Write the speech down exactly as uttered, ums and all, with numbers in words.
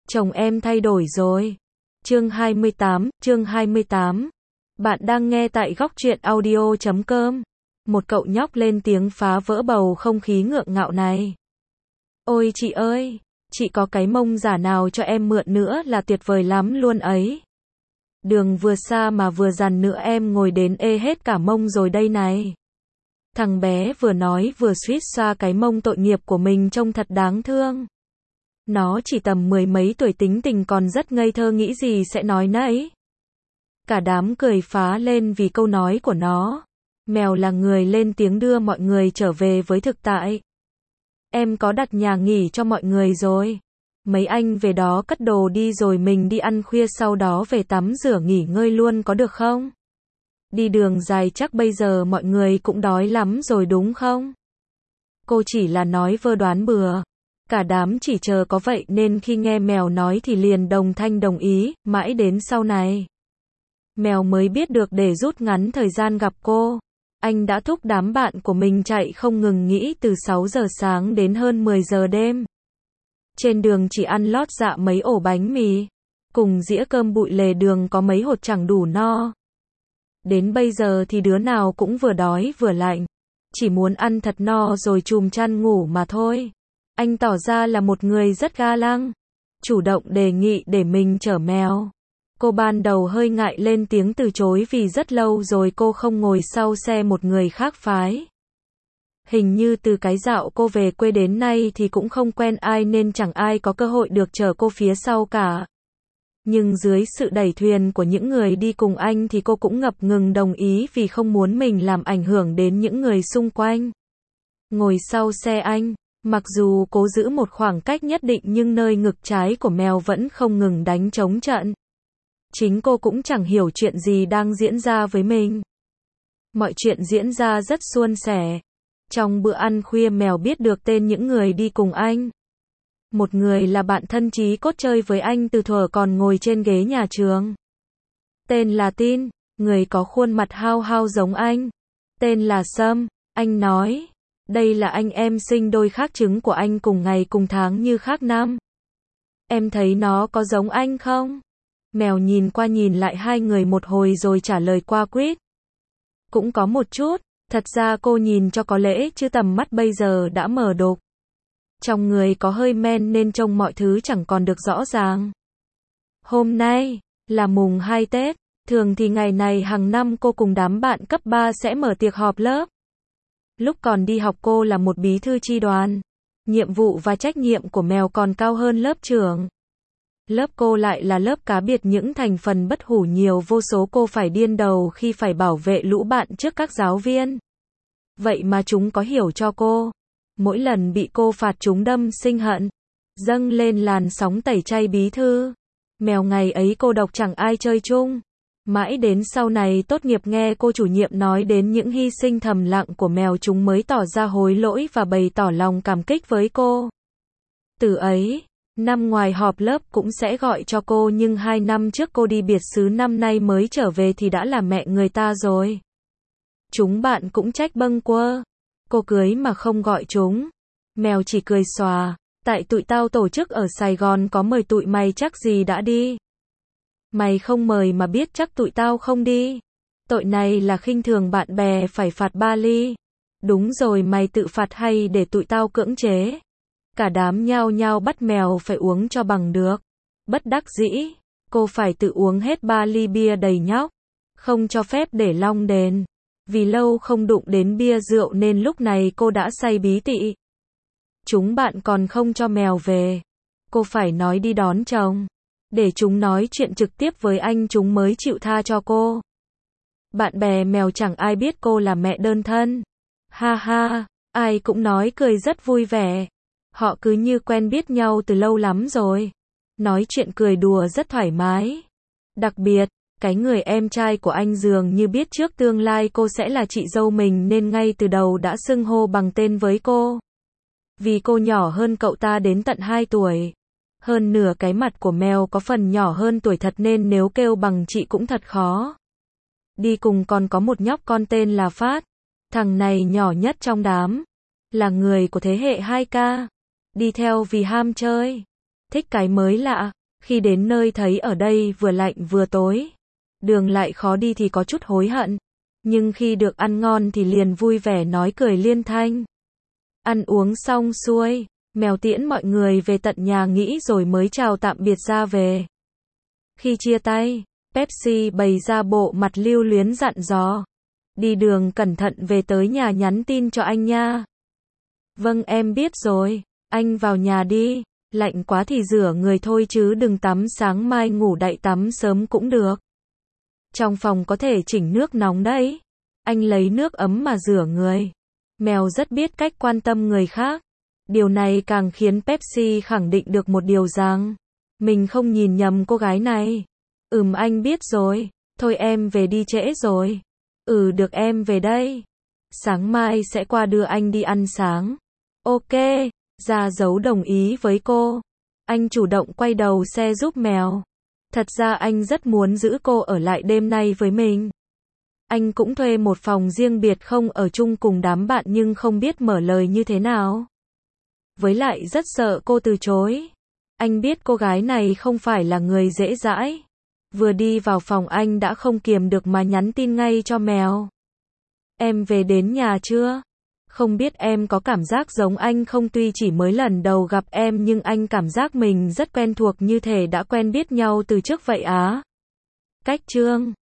Chồng em thay đổi rồi. Chương hai mươi tám, chương hai mươi tám. Bạn đang nghe tại góc truyện audio chấm com. Một cậu nhóc lên tiếng phá vỡ bầu không khí ngượng ngạo này. Ôi chị ơi, chị có cái mông giả nào cho em mượn nữa là tuyệt vời lắm luôn ấy. Đường vừa xa mà vừa dằn nữa em ngồi đến ê hết cả mông rồi đây này. Thằng bé vừa nói vừa suýt xoa cái mông tội nghiệp của mình trông thật đáng thương. Nó chỉ tầm mười mấy tuổi tính tình còn rất ngây thơ, nghĩ gì sẽ nói nấy. Cả đám cười phá lên vì câu nói của nó. Mèo là người lên tiếng đưa mọi người trở về với thực tại. Em có đặt nhà nghỉ cho mọi người rồi. Mấy anh về đó cất đồ đi rồi mình đi ăn khuya sau đó về tắm rửa nghỉ ngơi luôn có được không? Đi đường dài chắc bây giờ mọi người cũng đói lắm rồi đúng không? Cô chỉ là nói vơ đoán bừa. Cả đám chỉ chờ có vậy nên khi nghe mèo nói thì liền đồng thanh đồng ý, mãi đến sau này. Mèo mới biết được để rút ngắn thời gian gặp cô. Anh đã thúc đám bạn của mình chạy không ngừng nghỉ từ sáu giờ sáng đến hơn mười giờ đêm. Trên đường chỉ ăn lót dạ mấy ổ bánh mì. Cùng dĩa cơm bụi lề đường có mấy hột chẳng đủ no. Đến bây giờ thì đứa nào cũng vừa đói vừa lạnh. Chỉ muốn ăn thật no rồi chùm chăn ngủ mà thôi. Anh tỏ ra là một người rất ga lăng. Chủ động đề nghị để mình chở mèo. Cô ban đầu hơi ngại lên tiếng từ chối vì rất lâu rồi cô không ngồi sau xe một người khác phái. Hình như từ cái dạo cô về quê đến nay thì cũng không quen ai nên chẳng ai có cơ hội được chở cô phía sau cả. Nhưng dưới sự đẩy thuyền của những người đi cùng anh thì cô cũng ngập ngừng đồng ý vì không muốn mình làm ảnh hưởng đến những người xung quanh. Ngồi sau xe anh, mặc dù cố giữ một khoảng cách nhất định nhưng nơi ngực trái của mèo vẫn không ngừng đánh trống trận. Chính cô cũng chẳng hiểu chuyện gì đang diễn ra với mình. Mọi chuyện diễn ra rất suôn sẻ. Trong bữa ăn khuya mèo biết được tên những người đi cùng anh. Một người là bạn thân chí cốt chơi với anh từ thuở còn ngồi trên ghế nhà trường. Tên là Tin, người có khuôn mặt hao hao giống anh. Tên là Sâm, anh nói. Đây là anh em sinh đôi khác trứng của anh cùng ngày cùng tháng như khác năm. Em thấy nó có giống anh không? Mèo nhìn qua nhìn lại hai người một hồi rồi trả lời qua quýt. Cũng có một chút, thật ra cô nhìn cho có lẽ chứ tầm mắt bây giờ đã mờ đục. Trong người có hơi men nên trông mọi thứ chẳng còn được rõ ràng. Hôm nay là mùng hai Tết, thường thì ngày này hàng năm cô cùng đám bạn cấp ba sẽ mở tiệc họp lớp. Lúc còn đi học cô là một bí thư chi đoàn. Nhiệm vụ và trách nhiệm của mèo còn cao hơn lớp trưởng. Lớp cô lại là lớp cá biệt những thành phần bất hủ nhiều vô số, cô phải điên đầu khi phải bảo vệ lũ bạn trước các giáo viên. Vậy mà chúng có hiểu cho cô. Mỗi lần bị cô phạt chúng đâm sinh hận. Dâng lên làn sóng tẩy chay bí thư. Mèo ngày ấy cô độc chẳng ai chơi chung. Mãi đến sau này tốt nghiệp nghe cô chủ nhiệm nói đến những hy sinh thầm lặng của mèo chúng mới tỏ ra hối lỗi và bày tỏ lòng cảm kích với cô. Từ ấy, năm ngoài họp lớp cũng sẽ gọi cho cô nhưng hai năm trước cô đi biệt xứ năm nay mới trở về thì đã là mẹ người ta rồi. Chúng bạn cũng trách bâng quơ. Cô cưới mà không gọi chúng. Mèo chỉ cười xòa. Tại tụi tao tổ chức ở Sài Gòn có mời tụi mày chắc gì đã đi. Mày không mời mà biết chắc tụi tao không đi. Tội này là khinh thường bạn bè phải phạt ba ly. Đúng rồi, mày tự phạt hay để tụi tao cưỡng chế. Cả đám nhao nhao bắt mèo phải uống cho bằng được. Bất đắc dĩ, cô phải tự uống hết ba ly bia đầy nhóc. Không cho phép để long đền. Vì lâu không đụng đến bia rượu nên lúc này cô đã say bí tị. Chúng bạn còn không cho mèo về. Cô phải nói đi đón chồng. Để chúng nói chuyện trực tiếp với anh chúng mới chịu tha cho cô. Bạn bè mèo chẳng ai biết cô là mẹ đơn thân. Ha ha, ai cũng nói cười rất vui vẻ. Họ cứ như quen biết nhau từ lâu lắm rồi. Nói chuyện cười đùa rất thoải mái. Đặc biệt, cái người em trai của anh dường như biết trước tương lai cô sẽ là chị dâu mình nên ngay từ đầu đã xưng hô bằng tên với cô. Vì cô nhỏ hơn cậu ta đến tận hai tuổi. Hơn nửa cái mặt của mèo có phần nhỏ hơn tuổi thật nên nếu kêu bằng chị cũng thật khó. Đi cùng còn có một nhóc con tên là Phát. Thằng này nhỏ nhất trong đám. Là người của thế hệ hai K. Đi theo vì ham chơi. Thích cái mới lạ. Khi đến nơi thấy ở đây vừa lạnh vừa tối, đường lại khó đi thì có chút hối hận, nhưng khi được ăn ngon thì liền vui vẻ nói cười liên thanh. Ăn uống xong xuôi, mèo tiễn mọi người về tận nhà nghỉ rồi mới chào tạm biệt ra về. Khi chia tay, Pepsi bày ra bộ mặt lưu luyến dặn dò. Đi đường cẩn thận về tới nhà nhắn tin cho anh nha. Vâng em biết rồi, anh vào nhà đi, lạnh quá thì rửa người thôi chứ đừng tắm sáng mai ngủ đậy tắm sớm cũng được. Trong phòng có thể chỉnh nước nóng đấy. Anh lấy nước ấm mà rửa người. Mèo rất biết cách quan tâm người khác. Điều này càng khiến Pepsi khẳng định được một điều rằng, mình không nhìn nhầm cô gái này. Ừm anh biết rồi, thôi em về đi trễ rồi. Ừ được em về đây. Sáng mai sẽ qua đưa anh đi ăn sáng. Ok, ra dấu đồng ý với cô. Anh chủ động quay đầu xe giúp mèo. Thật ra anh rất muốn giữ cô ở lại đêm nay với mình. Anh cũng thuê một phòng riêng biệt không ở chung cùng đám bạn nhưng không biết mở lời như thế nào. Với lại rất sợ cô từ chối. Anh biết cô gái này không phải là người dễ dãi. Vừa đi vào phòng anh đã không kiềm được mà nhắn tin ngay cho mèo. Em về đến nhà chưa? Không biết em có cảm giác giống anh không, tuy chỉ mới lần đầu gặp em nhưng anh cảm giác mình rất quen thuộc như thể đã quen biết nhau từ trước vậy á. Cách chương